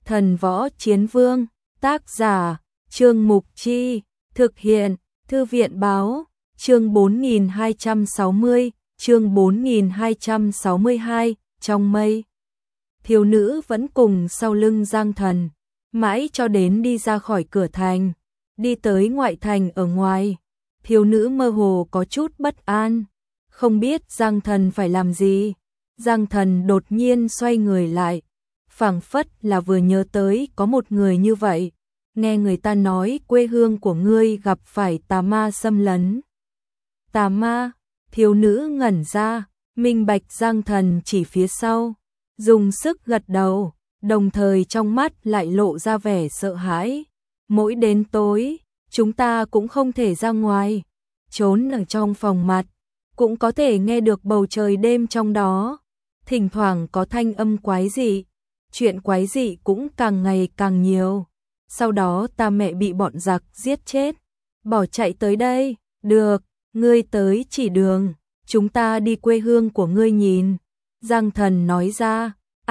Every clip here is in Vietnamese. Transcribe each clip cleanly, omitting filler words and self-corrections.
Thần Võ Chiến Vương, tác giả, Trương Mục Chi, thực hiện, Thư viện Báo, chương 4260, chương 4262, trong mây. Thiếu nữ vẫn cùng sau lưng Giang Thần, mãi cho đến đi ra khỏi cửa thành, đi tới ngoại thành ở ngoài. Thiếu nữ mơ hồ có chút bất an, không biết Giang Thần phải làm gì. Giang Thần đột nhiên xoay người lại, phảng phất là vừa nhớ tới có một người như vậy. Nghe người ta nói quê hương của ngươi gặp phải tà ma xâm lấn. Tà ma? Thiếu nữ ngẩn ra, minh bạch Giang Thần chỉ phía sau, dùng sức gật đầu, đồng thời trong mắt lại lộ ra vẻ sợ hãi. Mỗi đến tối, chúng ta cũng không thể ra ngoài, trốn ở trong phòng mặt, cũng có thể nghe được bầu trời đêm trong đó. Thỉnh thoảng có thanh âm quái dị, chuyện quái dị cũng càng ngày càng nhiều. Sau đó ta mẹ bị bọn giặc giết chết, bỏ chạy tới đây. Được, ngươi tới chỉ đường, chúng ta đi quê hương của ngươi nhìn. Giang Thần nói ra.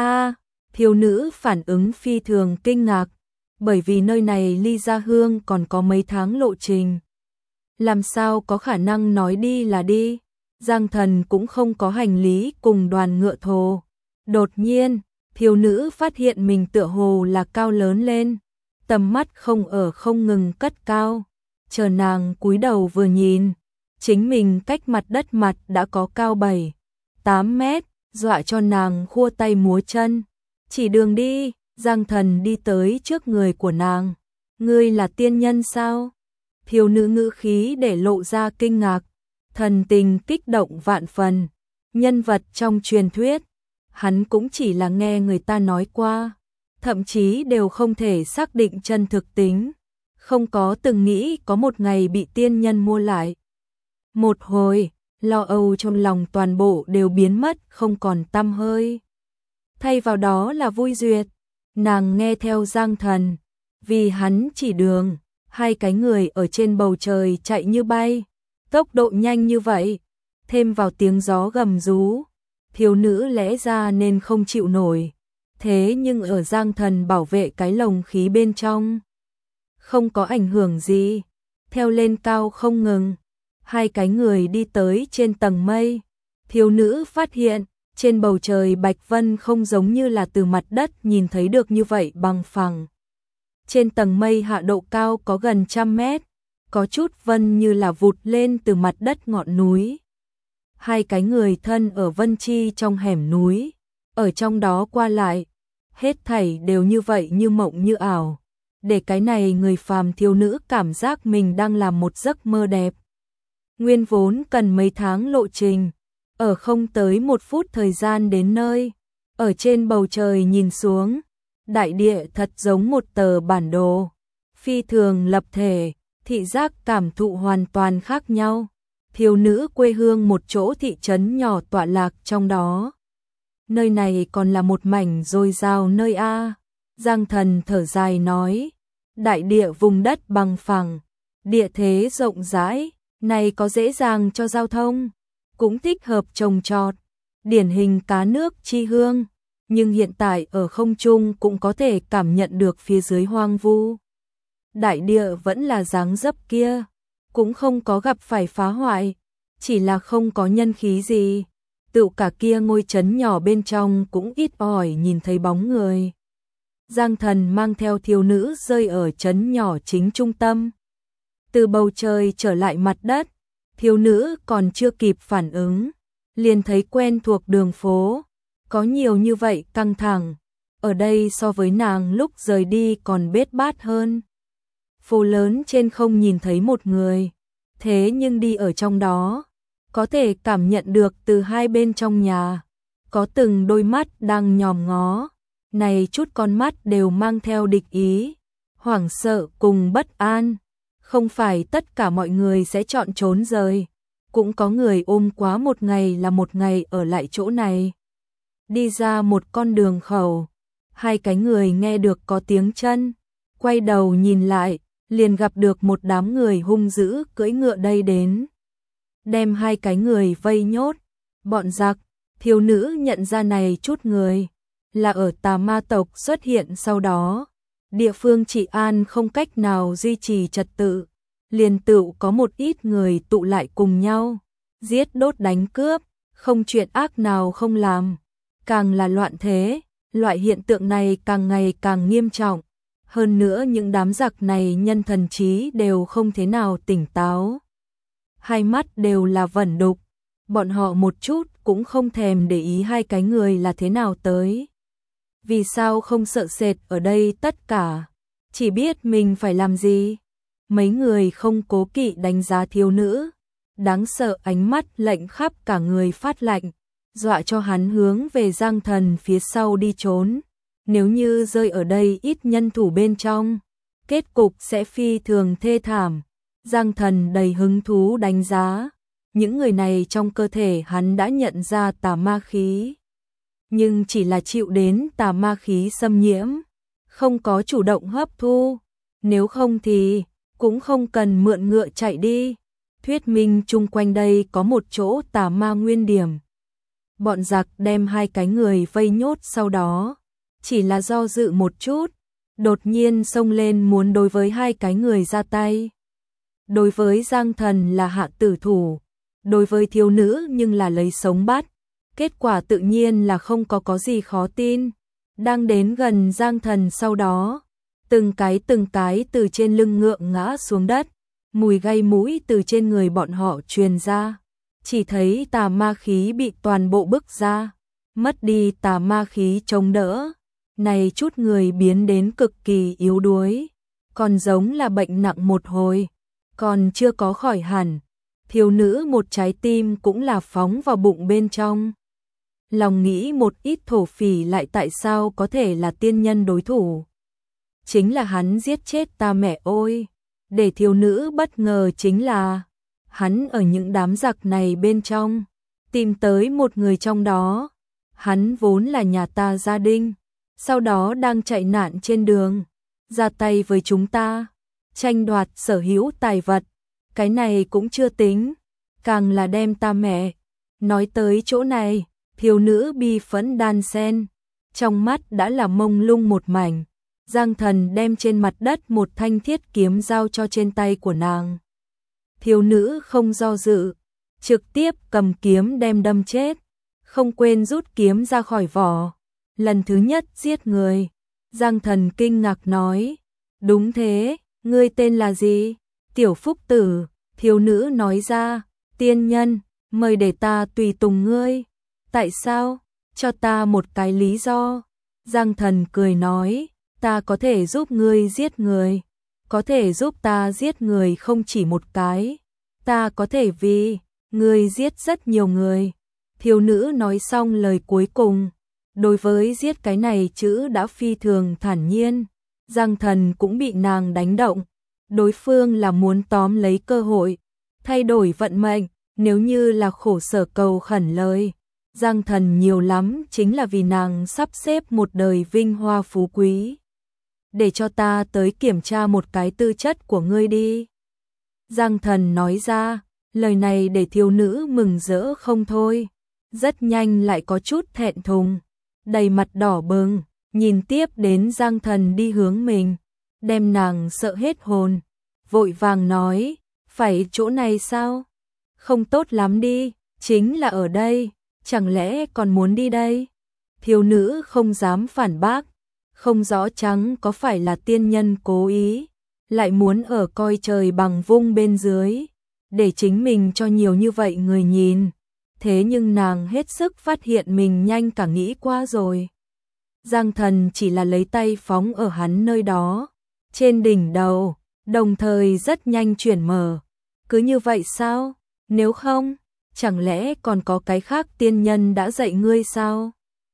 Thiếu nữ phản ứng phi thường kinh ngạc, bởi vì nơi này ly Gia Hương còn có mấy tháng lộ trình. Làm sao có khả năng nói đi là đi. Giang Thần cũng không có hành lý cùng đoàn ngựa thồ. Đột nhiên, thiếu nữ phát hiện mình tựa hồ là cao lớn lên, tầm mắt không ngừng cất cao. Chờ nàng cúi đầu vừa nhìn, chính mình cách mặt đất mặt đã có cao 7-8 mét, dọa cho nàng khua tay múa chân. Chỉ đường đi. Giang Thần đi tới trước người của nàng. Ngươi là tiên nhân sao? Thiếu nữ ngữ khí để lộ ra kinh ngạc, thần tình kích động vạn phần. Nhân vật trong truyền thuyết, hắn cũng chỉ là nghe người ta nói qua, thậm chí đều không thể xác định chân thực tính, không có từng nghĩ có một ngày bị tiên nhân mua lại. Một hồi, lo âu trong lòng toàn bộ đều biến mất không còn tăm hơi. Thay vào đó là vui duyệt. Nàng nghe theo Giang Thần, vì hắn chỉ đường, hai cái người ở trên bầu trời chạy như bay, tốc độ nhanh như vậy, thêm vào tiếng gió gầm rú, thiếu nữ lẽ ra nên không chịu nổi. Thế nhưng ở Giang Thần bảo vệ cái lồng khí bên trong, không có ảnh hưởng gì, theo lên cao không ngừng. Hai cái người đi tới trên tầng mây, thiếu nữ phát hiện trên bầu trời bạch vân không giống như là từ mặt đất nhìn thấy được như vậy bằng phẳng. Trên tầng mây hạ độ cao có gần 100 mét, có chút vân như là vụt lên từ mặt đất ngọn núi. Hai cái người thân ở vân chi trong hẻm núi, ở trong đó qua lại, hết thảy đều như vậy như mộng như ảo, để cái này người phàm thiếu nữ cảm giác mình đang làm một giấc mơ đẹp. Nguyên vốn cần mấy tháng lộ trình, ở không tới 1 phút thời gian đến nơi. Ở trên bầu trời nhìn xuống, đại địa thật giống một tờ bản đồ, phi thường lập thể, thị giác cảm thụ hoàn toàn khác nhau. Thiếu nữ quê hương một chỗ thị trấn nhỏ tọa lạc trong đó. Nơi này còn là một mảnh dồi dào nơi a. Giang Thần thở dài nói, đại địa vùng đất bằng phẳng, địa thế rộng rãi, này có dễ dàng cho giao thông, cũng thích hợp trồng trọt, điển hình cá nước chi hương, nhưng hiện tại ở không trung cũng có thể cảm nhận được phía dưới hoang vu. Đại địa vẫn là dáng dấp kia, cũng không có gặp phải phá hoại, chỉ là không có nhân khí gì. Tự cả kia ngôi trấn nhỏ bên trong cũng ít ỏi nhìn thấy bóng người. Giang Thần mang theo thiếu nữ rơi ở trấn nhỏ chính trung tâm. Từ bầu trời trở lại mặt đất, thiếu nữ còn chưa kịp phản ứng, liền thấy quen thuộc đường phố, có nhiều như vậy căng thẳng, ở đây so với nàng lúc rời đi còn bết bát hơn. Phố lớn trên không nhìn thấy một người, thế nhưng đi ở trong đó, có thể cảm nhận được từ hai bên trong nhà, có từng đôi mắt đang nhòm ngó, này chút con mắt đều mang theo địch ý, hoảng sợ cùng bất an. Không phải tất cả mọi người sẽ chọn trốn rời, cũng có người ôm quá một ngày là một ngày ở lại chỗ này. Đi ra một con đường khẩu, hai cái người nghe được có tiếng chân, quay đầu nhìn lại, liền gặp được một đám người hung dữ cưỡi ngựa đây đến, đem hai cái người vây nhốt. Bọn giặc. Thiếu nữ nhận ra này chút người là ở tà ma tộc xuất hiện sau đó. Địa phương trị an không cách nào duy trì trật tự, liền tựu có một ít người tụ lại cùng nhau, giết đốt đánh cướp, không chuyện ác nào không làm, càng là loạn thế, loại hiện tượng này càng ngày càng nghiêm trọng. Hơn nữa những đám giặc này nhân thần trí đều không thế nào tỉnh táo. Hai mắt đều là vẩn đục, bọn họ một chút cũng không thèm để ý hai cái người là thế nào tới. Vì sao không sợ sệt ở đây tất cả, chỉ biết mình phải làm gì. Mấy người không cố kỵ đánh giá thiếu nữ, đáng sợ ánh mắt lạnh khắp cả người phát lạnh, dọa cho hắn hướng về Giang Thần phía sau đi trốn. Nếu như rơi ở đây ít nhân thủ bên trong, kết cục sẽ phi thường thê thảm. Giang Thần đầy hứng thú đánh giá, những người này trong cơ thể hắn đã nhận ra tà ma khí, nhưng chỉ là chịu đến tà ma khí xâm nhiễm, không có chủ động hấp thu, nếu không thì cũng không cần mượn ngựa chạy đi. Thuyết minh chung quanh đây có một chỗ tà ma nguyên điểm. Bọn giặc đem hai cái người vây nhốt sau đó, chỉ là do dự một chút, đột nhiên xông lên muốn đối với hai cái người ra tay. Đối với Giang Thần là hạ tử thủ, đối với thiếu nữ nhưng là lấy sống bắt. Kết quả tự nhiên là không có gì khó tin. Đang đến gần Giang Thần sau đó, từng cái từ trên lưng ngựa ngã xuống đất, mùi gây mũi từ trên người bọn họ truyền ra. Chỉ thấy tà ma khí bị toàn bộ bức ra, mất đi tà ma khí chống đỡ. Này chút người biến đến cực kỳ yếu đuối, còn giống là bệnh nặng một hồi, còn chưa có khỏi hẳn. Thiếu nữ một trái tim cũng là phóng vào bụng bên trong. Lòng nghĩ một ít thổ phỉ lại tại sao có thể là tiên nhân đối thủ. Chính là hắn giết chết ta mẹ ôi. Để thiếu nữ bất ngờ chính là hắn ở những đám giặc này bên trong tìm tới một người trong đó. Hắn vốn là nhà ta gia đình, sau đó đang chạy nạn trên đường, ra tay với chúng ta, tranh đoạt sở hữu tài vật. Cái này cũng chưa tính, càng là đem ta mẹ. Nói tới chỗ này, thiếu nữ bi phẫn đan sen, trong mắt đã là mông lung một mảnh. Giang Thần đem trên mặt đất một thanh thiết kiếm giao cho trên tay của nàng. Thiếu nữ không do dự, trực tiếp cầm kiếm đem đâm chết, không quên rút kiếm ra khỏi vỏ. Lần thứ nhất giết người. Giang Thần kinh ngạc nói, đúng thế, ngươi tên là gì? Tiểu Phúc Tử. Thiếu nữ nói ra, tiên nhân, mời để ta tùy tùng ngươi. Tại sao? Cho ta một cái lý do. Giang Thần cười nói, ta có thể giúp ngươi giết người, có thể giúp ta giết người không chỉ một cái, ta có thể vì ngươi giết rất nhiều người. Thiếu nữ nói xong lời cuối cùng, đối với giết cái này chữ đã phi thường thản nhiên. Giang Thần cũng bị nàng đánh động, đối phương là muốn tóm lấy cơ hội, thay đổi vận mệnh. Nếu như là khổ sở cầu khẩn lời, Giang Thần nhiều lắm chính là vì nàng sắp xếp một đời vinh hoa phú quý. Để cho ta tới kiểm tra một cái tư chất của ngươi đi. Giang Thần nói ra, lời này để thiếu nữ mừng rỡ không thôi, rất nhanh lại có chút thẹn thùng, đầy mặt đỏ bừng, nhìn tiếp đến Giang Thần đi hướng mình, đem nàng sợ hết hồn, vội vàng nói, phải chỗ này sao? Không tốt lắm đi, chính là ở đây, chẳng lẽ còn muốn đi đây? Thiếu nữ không dám phản bác, không rõ trắng có phải là tiên nhân cố ý, lại muốn ở coi trời bằng vung bên dưới, để chính mình cho nhiều như vậy người nhìn. Thế nhưng nàng hết sức phát hiện mình nhanh cả nghĩ qua rồi. Giang Thần chỉ là lấy tay phóng ở hắn nơi đó, trên đỉnh đầu, đồng thời rất nhanh chuyển mở. Cứ như vậy sao? Nếu không, chẳng lẽ còn có cái khác tiên nhân đã dạy ngươi sao?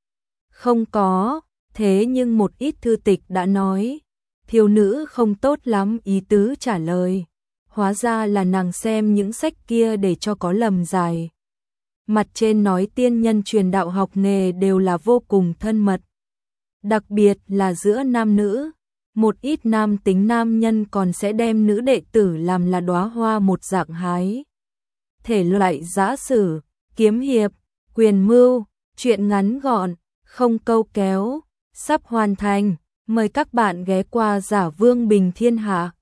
Không có, thế nhưng một ít thư tịch đã nói. Thiếu nữ không tốt lắm ý tứ trả lời. Hóa ra là nàng xem những sách kia để cho có lầm dài. Mặt trên nói tiên nhân truyền đạo học nghề đều là vô cùng thân mật. Đặc biệt là giữa nam nữ. Một ít nam tính nam nhân còn sẽ đem nữ đệ tử làm là đóa hoa một dạng hái. Thể loại giã sử, kiếm hiệp, quyền mưu, chuyện ngắn gọn, không câu kéo, sắp hoàn thành. Mời các bạn ghé qua Giả Vương Bình Thiên Hạ.